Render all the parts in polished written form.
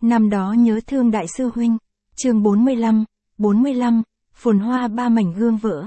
Năm đó nhớ thương đại sư huynh. Chương 45, phồn hoa ba mảnh gương vỡ.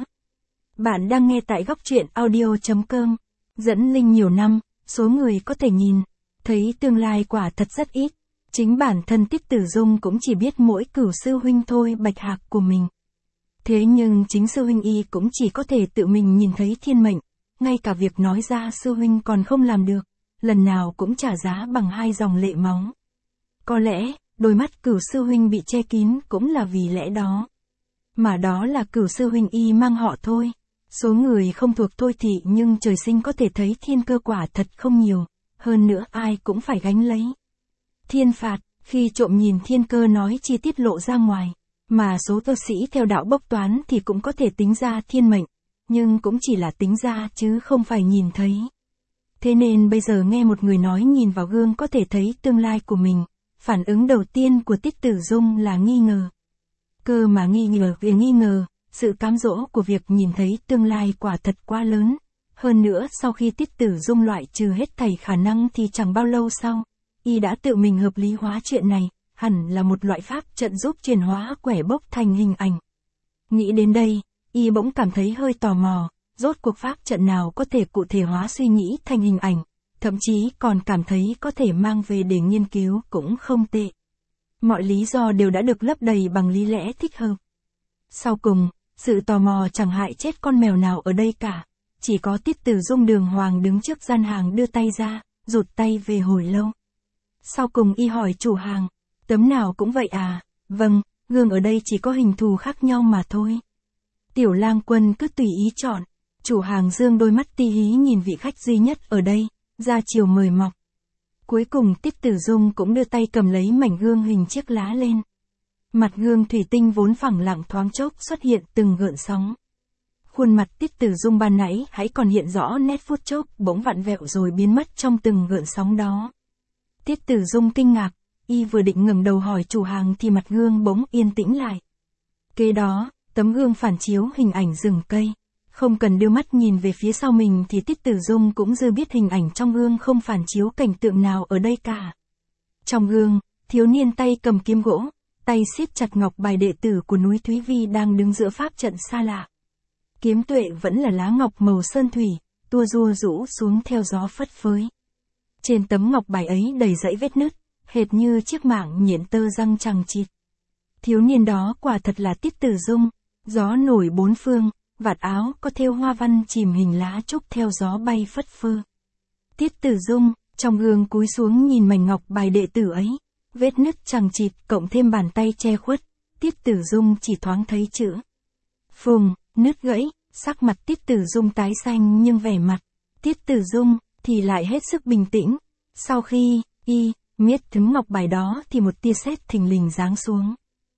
Bạn đang nghe tại góc truyện audio.com. Dẫn Linh nhiều năm, số người có thể nhìn thấy tương lai quả thật rất ít. Chính bản thân Tiết Tử Dung cũng chỉ biết mỗi Cửu sư huynh thôi bạch hạc của mình. Thế nhưng chính sư huynh y cũng chỉ có thể tự mình nhìn thấy thiên mệnh, ngay cả việc nói ra sư huynh còn không làm được, lần nào cũng trả giá bằng 2 dòng lệ máu. Có lẽ, đôi mắt Cửu sư huynh bị che kín cũng là vì lẽ đó. Mà đó là Cửu sư huynh y mang họ Thôi. Số người không thuộc Thôi thị nhưng trời sinh có thể thấy thiên cơ quả thật không nhiều, hơn nữa ai cũng phải gánh lấy thiên phạt, khi trộm nhìn thiên cơ nói chi tiết lộ ra ngoài, mà số tu sĩ theo đạo bốc toán thì cũng có thể tính ra thiên mệnh, nhưng cũng chỉ là tính ra chứ không phải nhìn thấy. Thế nên bây giờ nghe một người nói nhìn vào gương có thể thấy tương lai của mình, phản ứng đầu tiên của Tiết Tử Dung là nghi ngờ. Cơ mà nghi ngờ về nghi ngờ, sự cám dỗ của việc nhìn thấy tương lai quả thật quá lớn. Hơn nữa sau khi Tiết Tử Dung loại trừ hết thảy khả năng thì chẳng bao lâu sau, y đã tự mình hợp lý hóa chuyện này, hẳn là một loại pháp trận giúp chuyển hóa quẻ bốc thành hình ảnh. Nghĩ đến đây, y bỗng cảm thấy hơi tò mò, rốt cuộc pháp trận nào có thể cụ thể hóa suy nghĩ thành hình ảnh, thậm chí còn cảm thấy có thể mang về để nghiên cứu cũng không tệ. Mọi lý do đều đã được lấp đầy bằng lý lẽ thích hợp. Sau cùng, sự tò mò chẳng hại chết con mèo nào ở đây cả, chỉ có Tiết Tử Dung đường hoàng đứng trước gian hàng đưa tay ra, rụt tay về hồi lâu. Sau cùng y hỏi chủ hàng, tấm nào cũng vậy à? Vâng, gương ở đây chỉ có hình thù khác nhau mà thôi. Tiểu Lang Quân cứ tùy ý chọn. Chủ hàng dương đôi mắt ti hí nhìn vị khách duy nhất ở đây, ra chiều mời mọc. Cuối cùng Tiết Tử Dung cũng đưa tay cầm lấy mảnh gương hình chiếc lá lên. Mặt gương thủy tinh vốn phẳng lặng thoáng chốc xuất hiện từng gợn sóng. Khuôn mặt Tiết Tử Dung ban nãy hãy còn hiện rõ nét phút chốc bỗng vặn vẹo rồi biến mất trong từng gợn sóng đó. Tiết Tử Dung kinh ngạc, y vừa định ngẩng đầu hỏi chủ hàng thì mặt gương bỗng yên tĩnh lại. Kế đó, tấm gương phản chiếu hình ảnh rừng cây. Không cần đưa mắt nhìn về phía sau mình thì Tiết Tử Dung cũng dư biết hình ảnh trong gương không phản chiếu cảnh tượng nào ở đây cả. Trong gương, thiếu niên tay cầm kiếm gỗ, tay siết chặt ngọc bài đệ tử của núi Thúy Vi đang đứng giữa pháp trận xa lạ. Kiếm tuệ vẫn là lá ngọc màu sơn thủy, tua rua rũ xuống theo gió phất phới. Trên tấm ngọc bài ấy đầy dãy vết nứt, hệt như chiếc mảng nhện tơ răng chằng chịt. Thiếu niên đó quả thật là Tiết Tử Dung, gió nổi bốn phương, vạt áo có thêu hoa văn chìm hình lá trúc theo gió bay phất phơ. Tiết Tử Dung, trong gương cúi xuống nhìn mảnh ngọc bài đệ tử ấy, vết nứt chằng chịt cộng thêm bàn tay che khuất, Tiết Tử Dung chỉ thoáng thấy chữ phùng, nứt gãy, sắc mặt Tiết Tử Dung tái xanh nhưng vẻ mặt Tiết Tử Dung thì lại hết sức bình tĩnh. Sau khi y miết thấm ngọc bài đó thì một tia sét thình lình giáng xuống.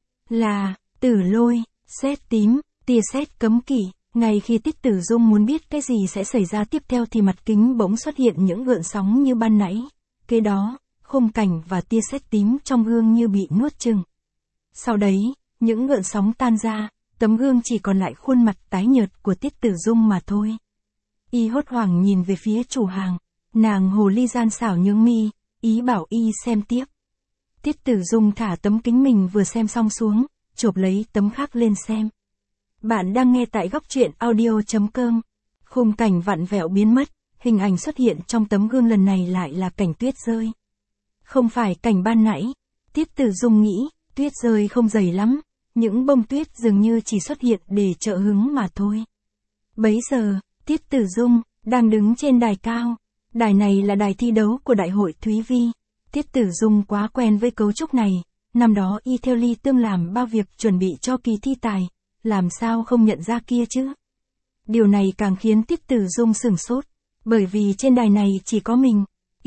Là Tử Lôi, sét tím, tia sét cấm kỵ. Ngay khi Tiết Tử Dung muốn biết cái gì sẽ xảy ra tiếp theo thì mặt kính bỗng xuất hiện những gợn sóng như ban nãy. Kế đó, khung cảnh và tia sét tím trong gương như bị nuốt chửng. Sau đấy, những gợn sóng tan ra, tấm gương chỉ còn lại khuôn mặt tái nhợt của Tiết Tử Dung mà thôi. Y hốt hoảng nhìn về phía chủ hàng, nàng hồ ly gian xảo nhướng mi, ý bảo y xem tiếp. Tiết Tử Dung thả tấm kính mình vừa xem xong xuống, chộp lấy tấm khác lên xem. Bạn đang nghe tại góc truyện audio.com. Khung cảnh vặn vẹo biến mất, hình ảnh xuất hiện trong tấm gương lần này lại là cảnh tuyết rơi. Không phải cảnh ban nãy. Tiết Tử Dung nghĩ, tuyết rơi không dày lắm, những bông tuyết dường như chỉ xuất hiện để trợ hứng mà thôi. Bấy giờ, Tiết Tử Dung đang đứng trên đài cao. Đài này là đài thi đấu của Đại hội Thúy Vi. Tiết Tử Dung quá quen với cấu trúc này, năm đó y theo Ly Tương làm bao việc chuẩn bị cho kỳ thi tài, làm sao không nhận ra kia chứ. Điều này càng khiến Tiết Tử Dung sửng sốt, bởi vì trên đài này chỉ có mình.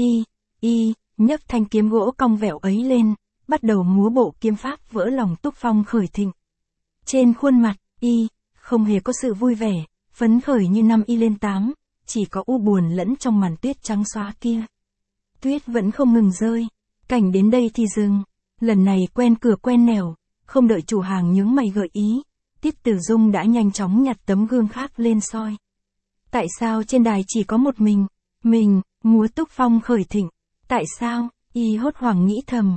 Y nhấc thanh kiếm gỗ cong vẹo ấy lên, bắt đầu múa bộ kiếm pháp vỡ lòng túc phong khởi thịnh. Trên khuôn mặt y không hề có sự vui vẻ, phấn khởi như năm y lên 8, chỉ có u buồn lẫn trong màn tuyết trắng xóa kia. Tuyết vẫn không ngừng rơi, cảnh đến đây thì dừng. Lần này quen cửa quen nẻo, không đợi chủ hàng nhướng mày gợi ý, Tiết Tử Dung đã nhanh chóng nhặt tấm gương khác lên soi. Tại sao trên đài chỉ có một mình múa túc phong khởi thịnh? Tại sao? Y hốt hoảng nghĩ thầm.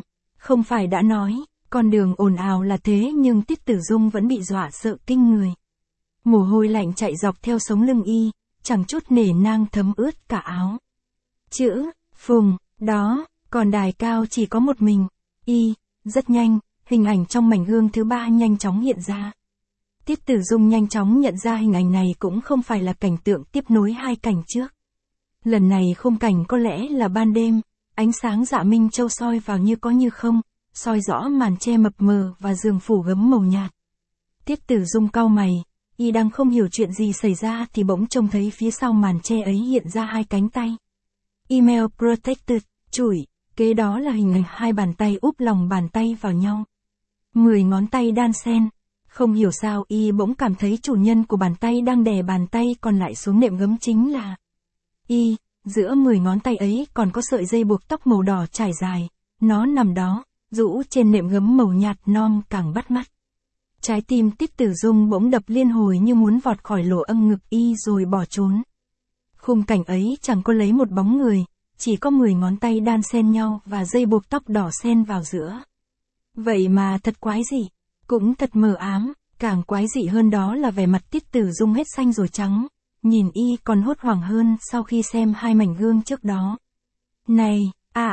Không phải đã nói, con đường ồn ào là thế nhưng Tiết Tử Dung vẫn bị dọa sợ kinh người. Mồ hôi lạnh chạy dọc theo sống lưng y, chẳng chút nể nang thấm ướt cả áo. Chữ, Phùng, đó, còn đài cao chỉ có một mình, y, rất nhanh, hình ảnh trong mảnh gương thứ 3 nhanh chóng hiện ra. Tiết Tử Dung nhanh chóng nhận ra hình ảnh này cũng không phải là cảnh tượng tiếp nối hai cảnh trước. Lần này khung cảnh có lẽ là ban đêm, ánh sáng dạ minh châu soi vào như có như không, soi rõ màn che mập mờ và giường phủ gấm màu nhạt. Tiết Tử Dung cau mày, y đang không hiểu chuyện gì xảy ra thì bỗng trông thấy phía sau màn che ấy hiện ra hai cánh tay. Email protected, chủi, kế đó là hình ảnh hai bàn tay úp lòng bàn tay vào nhau. 10 ngón tay đan xen. Không hiểu sao y bỗng cảm thấy chủ nhân của bàn tay đang đè bàn tay còn lại xuống nệm gấm chính là y, giữa 10 ngón tay ấy còn có sợi dây buộc tóc màu đỏ trải dài, nó nằm đó, rũ trên nệm gấm màu nhạt non càng bắt mắt. Trái tim Tiết Tử Dung bỗng đập liên hồi như muốn vọt khỏi lỗ âng ngực y rồi bỏ trốn. Khung cảnh ấy chẳng có lấy một bóng người, chỉ có 10 ngón tay đan xen nhau và dây buộc tóc đỏ xen vào giữa. Vậy mà thật quái dị, cũng thật mờ ám, càng quái dị hơn đó là vẻ mặt Tiết Tử Dung hết xanh rồi trắng, nhìn y còn hốt hoảng hơn sau khi xem hai mảnh gương trước đó. Này,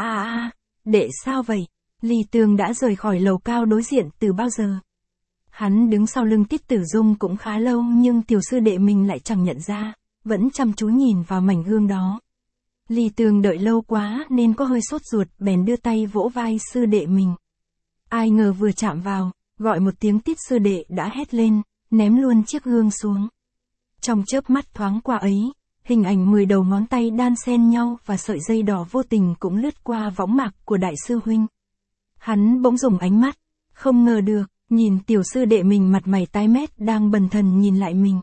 đệ sao vậy? Lý Tường đã rời khỏi lầu cao đối diện từ bao giờ? Hắn đứng sau lưng Tiết Tử Dung cũng khá lâu nhưng tiểu sư đệ mình lại chẳng nhận ra, vẫn chăm chú nhìn vào mảnh gương đó. Lý Tường đợi lâu quá nên có hơi sốt ruột bèn đưa tay vỗ vai sư đệ mình. Ai ngờ vừa chạm vào, gọi một tiếng Tiết sư đệ đã hét lên, ném luôn chiếc gương xuống. Trong chớp mắt thoáng qua ấy, hình ảnh 10 đầu ngón tay đan xen nhau và sợi dây đỏ vô tình cũng lướt qua võng mạc của đại sư huynh. Hắn bỗng dùng ánh mắt, không ngờ được, nhìn tiểu sư đệ mình mặt mày tái mét đang bần thần nhìn lại mình.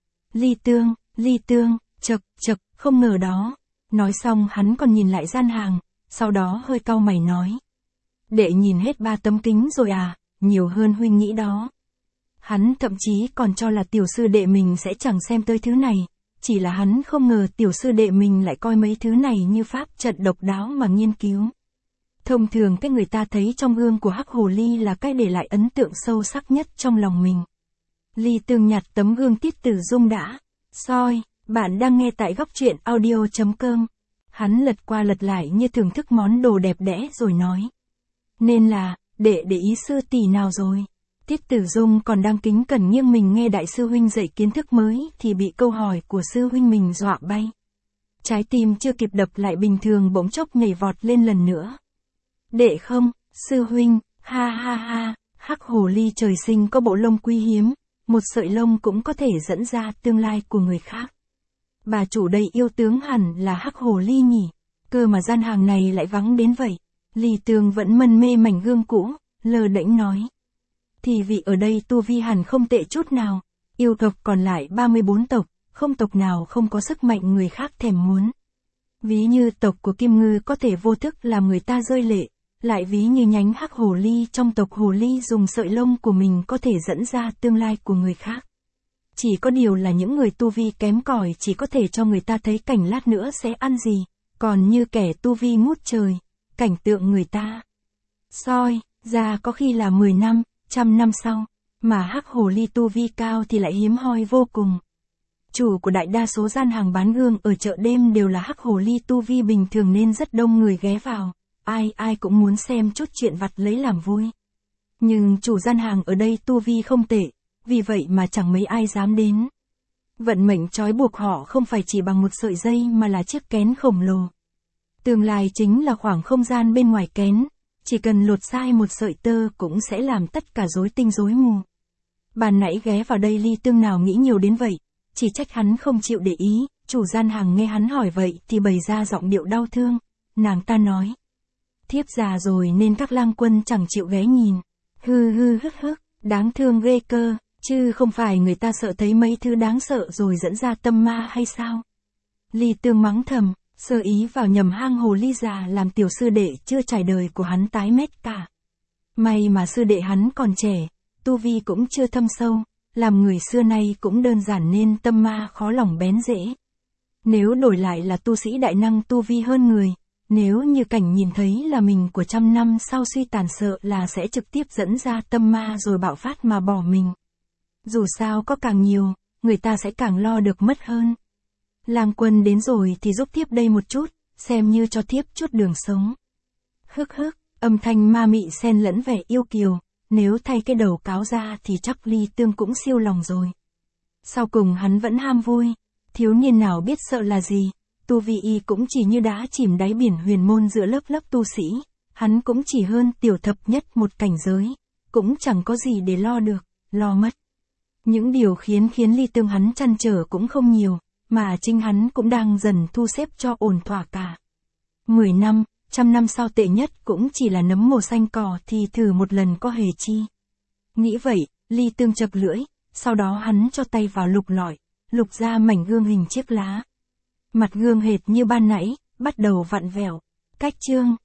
Lý Tương, chậc, không ngờ đó. Nói xong hắn còn nhìn lại gian hàng, sau đó hơi cau mày nói. Đệ nhìn hết 3 tấm kính rồi à, nhiều hơn huynh nghĩ đó. Hắn thậm chí còn cho là tiểu sư đệ mình sẽ chẳng xem tới thứ này, chỉ là hắn không ngờ tiểu sư đệ mình lại coi mấy thứ này như pháp trận độc đáo mà nghiên cứu. Thông thường cái người ta thấy trong gương của Hắc Hồ Ly là cái để lại ấn tượng sâu sắc nhất trong lòng mình. Lý Tường nhặt tấm gương Tiết Tử Dung đã soi, bạn đang nghe tại góc truyện audio.com. Hắn lật qua lật lại như thưởng thức món đồ đẹp đẽ rồi nói. Nên là, đệ để ý sư tỷ nào rồi? Tiết Tử Dung còn đang kính cẩn nghiêng mình nghe đại sư huynh dạy kiến thức mới thì bị câu hỏi của sư huynh mình dọa bay. Trái tim chưa kịp đập lại bình thường bỗng chốc nhảy vọt lên lần nữa. Đệ không, sư huynh, ha, Hắc Hồ Ly trời sinh có bộ lông quý hiếm, một sợi lông cũng có thể dẫn ra tương lai của người khác. Bà chủ đầy yêu tướng hẳn là Hắc Hồ Ly nhỉ, cơ mà gian hàng này lại vắng đến vậy. Lý Tường vẫn mân mê mảnh gương cũ, lơ đễnh nói. Thì vị ở đây tu vi hẳn không tệ chút nào, yêu tộc còn lại 34 tộc, không tộc nào không có sức mạnh người khác thèm muốn. Ví như tộc của Kim Ngư có thể vô thức làm người ta rơi lệ, lại ví như nhánh Hắc Hồ Ly trong tộc Hồ Ly dùng sợi lông của mình có thể dẫn ra tương lai của người khác. Chỉ có điều là những người tu vi kém cỏi chỉ có thể cho người ta thấy cảnh lát nữa sẽ ăn gì, còn như kẻ tu vi ngút trời, cảnh tượng người ta soi ra có khi là 10 năm, 100 năm sau, mà Hắc Hồ Ly tu vi cao thì lại hiếm hoi vô cùng. Chủ của đại đa số gian hàng bán gương ở chợ đêm đều là Hắc Hồ Ly tu vi bình thường nên rất đông người ghé vào, ai cũng muốn xem chút chuyện vặt lấy làm vui. Nhưng chủ gian hàng ở đây tu vi không tệ, vì vậy mà chẳng mấy ai dám đến. Vận mệnh trói buộc họ không phải chỉ bằng một sợi dây mà là chiếc kén khổng lồ. Tương lai chính là khoảng không gian bên ngoài kén, chỉ cần lột sai một sợi tơ cũng sẽ làm tất cả rối tinh rối mù. Ban nãy ghé vào đây Lý Tương nào nghĩ nhiều đến vậy, chỉ trách hắn không chịu để ý, chủ gian hàng nghe hắn hỏi vậy thì bày ra giọng điệu đau thương, nàng ta nói. Thiếp già rồi nên các lang quân chẳng chịu ghé nhìn, hức, đáng thương ghê cơ, chứ không phải người ta sợ thấy mấy thứ đáng sợ rồi dẫn ra tâm ma hay sao? Lý Tương mắng thầm. Sơ ý vào nhầm hang hồ ly già làm tiểu sư đệ chưa trải đời của hắn tái mét cả. May mà sư đệ hắn còn trẻ, tu vi cũng chưa thâm sâu, làm người xưa nay cũng đơn giản nên tâm ma khó lòng bén rễ. Nếu đổi lại là tu sĩ đại năng tu vi hơn người, nếu như cảnh nhìn thấy là mình của 100 năm sau suy tàn sợ là sẽ trực tiếp dẫn ra tâm ma rồi bạo phát mà bỏ mình. Dù sao có càng nhiều, người ta sẽ càng lo được mất hơn. Lang Quân đến rồi thì giúp thiếp đây một chút, xem như cho thiếp chút đường sống. Hức hức, âm thanh ma mị xen lẫn vẻ yêu kiều, nếu thay cái đầu cáo ra thì chắc Ly Tương cũng siêu lòng rồi. Sau cùng hắn vẫn ham vui, thiếu niên nào biết sợ là gì, tu vi y cũng chỉ như đá chìm đáy biển huyền môn giữa lớp lớp tu sĩ, hắn cũng chỉ hơn tiểu thập nhất một cảnh giới, cũng chẳng có gì để lo được, lo mất. Những điều khiến Ly Tương hắn trăn trở cũng không nhiều, mà chính hắn cũng đang dần thu xếp cho ổn thỏa cả. 10 năm, 100 năm sau tệ nhất cũng chỉ là nấm mồ xanh cỏ thì thử một lần có hề chi. Nghĩ vậy, Ly Tương chập lưỡi, sau đó hắn cho tay vào lục lọi, lục ra mảnh gương hình chiếc lá. Mặt gương hệt như ban nãy, bắt đầu vặn vẹo. Cách chương